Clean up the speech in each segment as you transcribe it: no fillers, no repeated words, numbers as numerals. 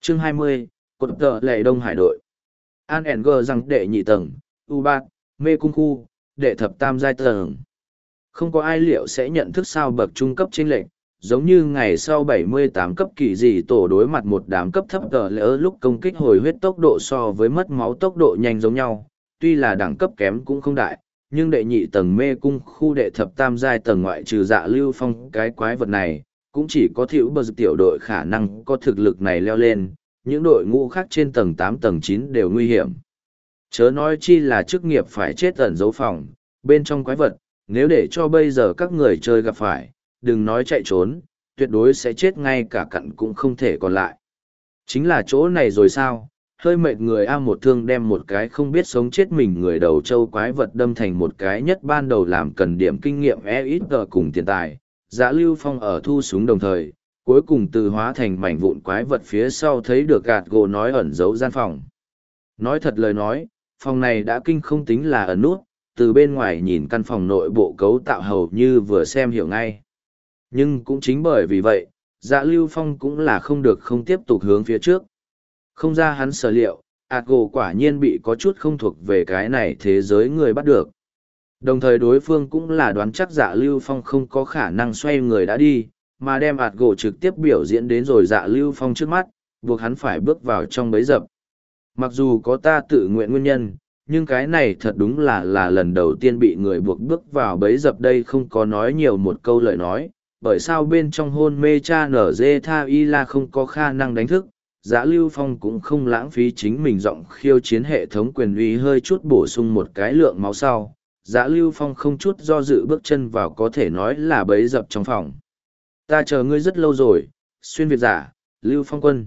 Chương 20, cột tờ lệ Đông Hải đội. An N.G. rằng đệ nhị tầng, U Bát, mê cung khu, đệ thập tam giai tầng. Không có ai liệu sẽ nhận thức sao bậc trung cấp chênh lệch, giống như ngày sau 78 cấp kỳ dị tổ đối mặt một đám cấp thấp tờ lỡ lúc công kích hồi huyết tốc độ so với mất máu tốc độ nhanh giống nhau, tuy là đẳng cấp kém cũng không đại, nhưng đệ nhị tầng mê cung khu đệ thập tam giai tầng ngoại trừ Dạ Lưu Phong cái quái vật này, cũng chỉ có thiểu bờ tiểu đội khả năng có thực lực này leo lên, những đội ngũ khác trên tầng 8 tầng 9 đều nguy hiểm. Chớ nói chi là chức nghiệp phải chết ẩn dấu phòng, bên trong quái vật, nếu để cho bây giờ các người chơi gặp phải, đừng nói chạy trốn, tuyệt đối sẽ chết ngay cả cặn cũng không thể còn lại. Chính là chỗ này rồi sao, hơi mệt người A một thương đem một cái không biết sống chết mình người đầu châu quái vật đâm thành một cái nhất ban đầu làm cần điểm kinh nghiệm ít cùng tiền tài. Dạ Lưu Phong ở thu súng đồng thời, cuối cùng từ hóa thành mảnh vụn quái vật phía sau thấy được gạt gỗ nói ẩn giấu gian phòng. Nói thật lời nói, phòng này đã kinh không tính là ẩn nút, từ bên ngoài nhìn căn phòng nội bộ cấu tạo hầu như vừa xem hiểu ngay. Nhưng cũng chính bởi vì vậy, Dạ Lưu Phong cũng là không được không tiếp tục hướng phía trước. Không ra hắn sở liệu, gỗ quả nhiên bị có chút không thuộc về cái này thế giới người bắt được. Đồng thời đối phương cũng là đoán chắc Dạ Lưu Phong không có khả năng xoay người đã đi, mà đem gỗ trực tiếp biểu diễn đến rồi Dạ Lưu Phong trước mắt, buộc hắn phải bước vào trong bẫy dập. Mặc dù có ta tự nguyện nguyên nhân, nhưng cái này thật đúng là lần đầu tiên bị người buộc bước vào bẫy dập đây không có nói nhiều một câu lời nói, bởi sao bên trong hôn mê cha nở dê tha y là không có khả năng đánh thức. Dạ Lưu Phong cũng không lãng phí chính mình giọng khiêu chiến hệ thống quyền uy hơi chút bổ sung một cái lượng máu sau. Dạ Lưu Phong không chút do dự bước chân vào có thể nói là bẫy dập trong phòng. Ta chờ ngươi rất lâu rồi, xuyên Việt giả, Lưu Phong quân.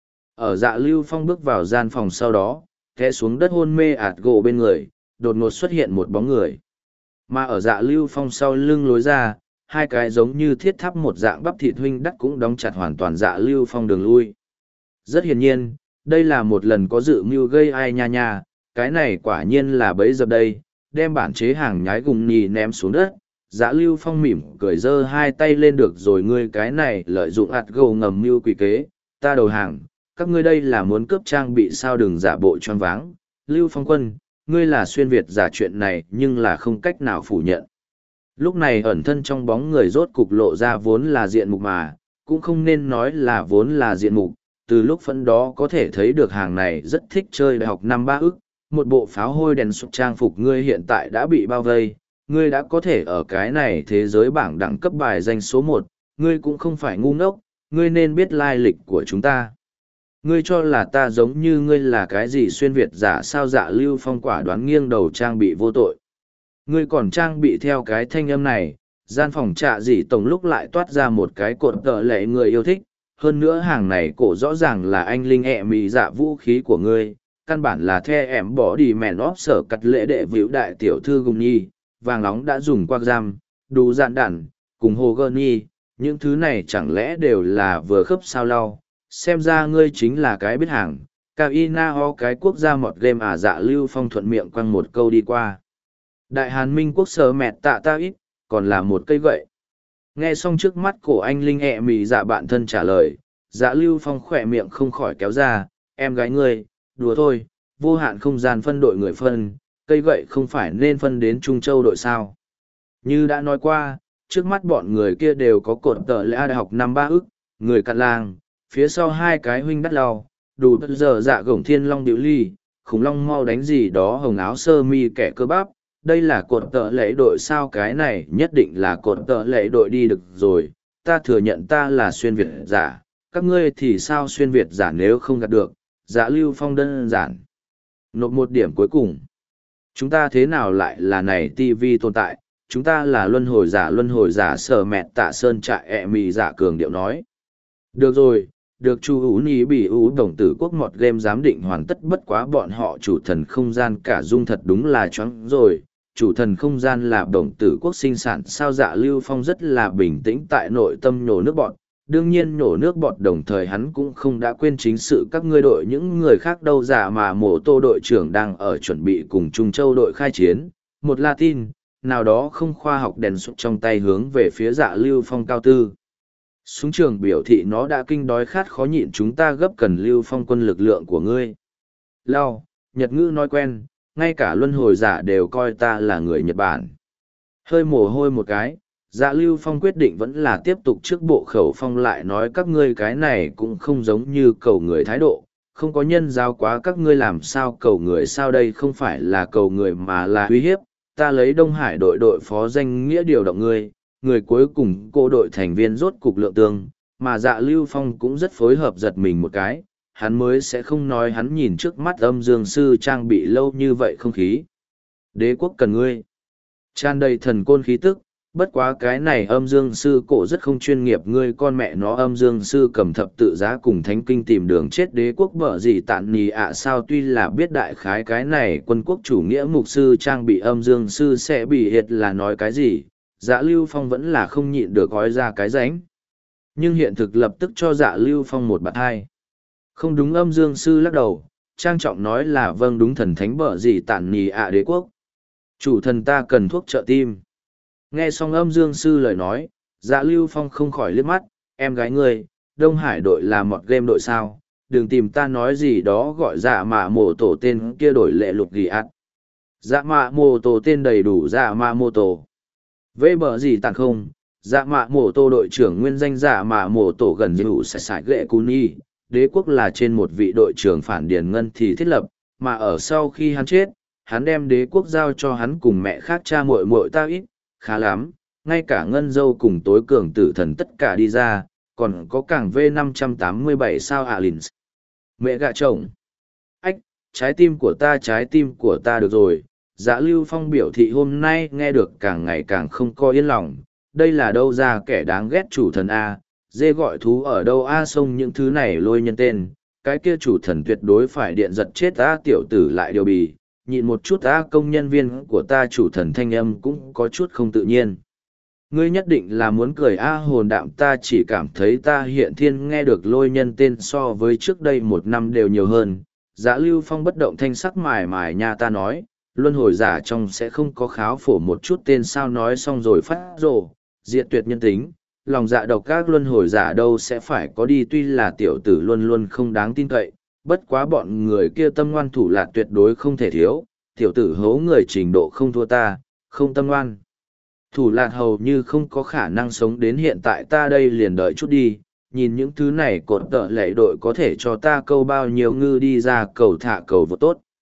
Ở Dạ Lưu Phong bước vào gian phòng sau đó, té xuống đất hôn mê gỗ bên người, đột ngột xuất hiện một bóng người. Mà ở Dạ Lưu Phong sau lưng lối ra, hai cái giống như thiết tháp một dạng bắp thịt huynh đắc cũng đóng chặt hoàn toàn Dạ Lưu Phong đường lui. Rất hiển nhiên, đây là một lần có dự mưu gây ai nha nha, cái này quả nhiên là bẫy dập đây, đem bản chế hàng nhái gùng nhì ném xuống đất. Dạ Lưu Phong mỉm cười giơ hai tay lên được rồi ngươi cái này lợi dụng gỗ ngầm mưu quỷ kế, ta đầu hàng, các ngươi đây là muốn cướp trang bị sao đừng giả bộ choáng váng. Lưu Phong quân, ngươi là xuyên Việt giả chuyện này nhưng là không cách nào phủ nhận. Lúc này ẩn thân trong bóng người rốt cục lộ ra vốn là diện mục mà, cũng không nên nói là vốn là diện mục, từ lúc phấn đó có thể thấy được hàng này rất thích chơi đại học năm ba ức, một bộ pháo hôi đèn sụp trang phục ngươi hiện tại đã bị bao vây, ngươi đã có thể ở cái này thế giới bảng đẳng cấp bài danh số 1, ngươi cũng không phải ngu ngốc, ngươi nên biết lai lịch của chúng ta. Ngươi cho là ta giống như ngươi là cái gì xuyên Việt giả sao Dạ Lưu Phong quả đoán nghiêng đầu trang bị vô tội. Ngươi còn trang bị theo cái thanh âm này, gian phòng trạ dị tổng lúc lại toát ra một cái cột tợ lệ người yêu thích, hơn nữa hàng này cổ rõ ràng là anh linh mì dạ vũ khí của ngươi, căn bản là the em bỏ đi mèn óp sở cắt lễ đệ vĩu đại tiểu thư gùng nhi, vàng nóng đã dùng quạc giam, đủ dạn đản, cùng hồ gơ nhi, những thứ này chẳng lẽ đều là vừa khớp sao lau, xem ra ngươi chính là cái biết hàng, cao y na ho cái quốc gia mọt game Dạ Lưu Phong thuận miệng quăng một câu đi qua. Đại Hàn Minh quốc sở mẹt tạ ta ít, còn là một cây gậy. Nghe xong trước mắt cổ anh linh mì dạ bạn thân trả lời, Dạ Lưu Phong khỏe miệng không khỏi kéo ra, em gái ngươi, đùa thôi, vô hạn không gian phân đội người phân, cây gậy không phải nên phân đến Trung Châu đội sao. Như đã nói qua, trước mắt bọn người kia đều có cột tờ lễ đại học năm ba ức, người cặn làng, phía sau hai cái huynh đắt lao, đủ giờ dạ gổng thiên long điệu ly, khủng long mau đánh gì đó hồng áo sơ mi kẻ cơ bắp. Đây là cột tợ lễ đội sao cái này nhất định là cột tợ lễ đội đi được rồi, ta thừa nhận ta là xuyên Việt giả, các ngươi thì sao xuyên Việt giả nếu không gạt được, Dạ Lưu Phong đơn giản. Nộp một điểm cuối cùng. Chúng ta thế nào lại là này TV tồn tại, chúng ta là luân hồi giả sở mẹt tạ sơn trại mì giả cường điệu nói. Được rồi, được Chu Hữu Ni bị ú đồng tử quốc mọt game giám định hoàn tất bất quá bọn họ chủ thần không gian cả dung thật đúng là choáng rồi. Chủ thần không gian là đồng tử quốc sinh sản sao Dạ Lưu Phong rất là bình tĩnh tại nội tâm nhổ nước bọt. Đương nhiên nhổ nước bọt đồng thời hắn cũng không đã quên chính sự các ngươi đội những người khác đâu giả mà mổ tô đội trưởng đang ở chuẩn bị cùng Trung Châu đội khai chiến. Một Latin, nào đó không khoa học đèn sụp trong tay hướng về phía Dạ Lưu Phong cao tư. Súng trường biểu thị nó đã kinh đói khát khó nhịn, chúng ta gấp cần Lưu Phong quân lực lượng của ngươi. Lao, Nhật ngữ nói quen, ngay cả luân hồi giả đều coi ta là người Nhật Bản. Hơi mồ hôi một cái, Dạ Lưu Phong quyết định vẫn là tiếp tục trước bộ khẩu phong, lại nói các ngươi cái này cũng không giống như cầu người thái độ, không có nhân giao quá, các ngươi làm sao cầu người, sao đây không phải là cầu người mà là uy hiếp. Ta lấy Đông Hải đội đội phó danh nghĩa điều động ngươi, người cuối cùng cô đội thành viên rốt cục lượng tương, mà Dạ Lưu Phong cũng rất phối hợp, giật mình một cái, hắn mới sẽ không nói hắn nhìn trước mắt âm dương sư trang bị lâu như vậy không khí. Đế quốc cần ngươi. Tràn đầy thần côn khí tức, bất quá cái này âm dương sư cổ rất không chuyên nghiệp, ngươi con mẹ nó âm dương sư cầm thập tự giá cùng thánh kinh tìm đường chết đế quốc bở gì tạn nì ạ sao, tuy là biết đại khái cái này quân quốc chủ nghĩa mục sư trang bị âm dương sư sẽ bị hiệt là nói cái gì, Dạ Lưu Phong vẫn là không nhịn được gói ra cái ránh. Nhưng hiện thực lập tức cho Dạ Lưu Phong một bạt hai. Không đúng, âm dương sư lắc đầu, trang trọng nói là vâng đúng, thần thánh bở gì tạn nì ạ đế quốc. Chủ thần ta cần thuốc trợ tim. Nghe xong âm dương sư lời nói, Dạ Lưu Phong không khỏi liếc mắt, em gái ngươi, Đông Hải đội là một game đội sao, đừng tìm ta nói gì đó, gọi dạ mạ mổ tổ tên kia đổi lệ lục ghi ạt. Dạ mạ mổ tổ tên đầy đủ dạ mạ mổ tổ. Vê bờ gì tàn không, dạ mạ mổ tổ đội trưởng nguyên danh dạ mạ mổ tổ gần như sải sải ghệ cú nhi, đế quốc là trên một vị đội trưởng phản điền ngân thì thiết lập, mà ở sau khi hắn chết, hắn đem đế quốc giao cho hắn cùng mẹ khác cha muội muội ta ít, khá lắm, ngay cả ngân dâu cùng tối cường tử thần tất cả đi ra, còn có cảng V587 sao Alins. Mẹ gạ chồng. Ách, trái tim của ta được rồi. Dạ Lưu Phong biểu thị hôm nay nghe được càng ngày càng không có yên lòng, đây là đâu ra kẻ đáng ghét chủ thần A, dê gọi thú ở đâu A, xông những thứ này lôi nhân tên, cái kia chủ thần tuyệt đối phải điện giật chết A, tiểu tử lại điều bì, nhịn một chút A, công nhân viên của ta chủ thần thanh âm cũng có chút không tự nhiên. Ngươi nhất định là muốn cười A, hồn đạm, ta chỉ cảm thấy ta hiện thiên nghe được lôi nhân tên so với trước đây 1 năm đều nhiều hơn. Dạ Lưu Phong bất động thanh sắc mài mài nha, ta nói, luân hồi giả trong sẽ không có kháo phổ một chút tên sao, nói xong rồi phát rồ, diệt tuyệt nhân tính, lòng dạ độc các luân hồi giả đâu sẽ phải có đi, tuy là tiểu tử luôn luôn không đáng tin cậy, bất quá bọn người kia tâm ngoan thủ lạt tuyệt đối không thể thiếu, tiểu tử hố người trình độ không thua ta, không tâm ngoan. Thủ lạt hầu như không có khả năng sống đến hiện tại, ta đây liền đợi chút đi, nhìn những thứ này cột tợ lệ đội có thể cho ta câu bao nhiêu ngư đi ra cầu thả cầu vô tốt.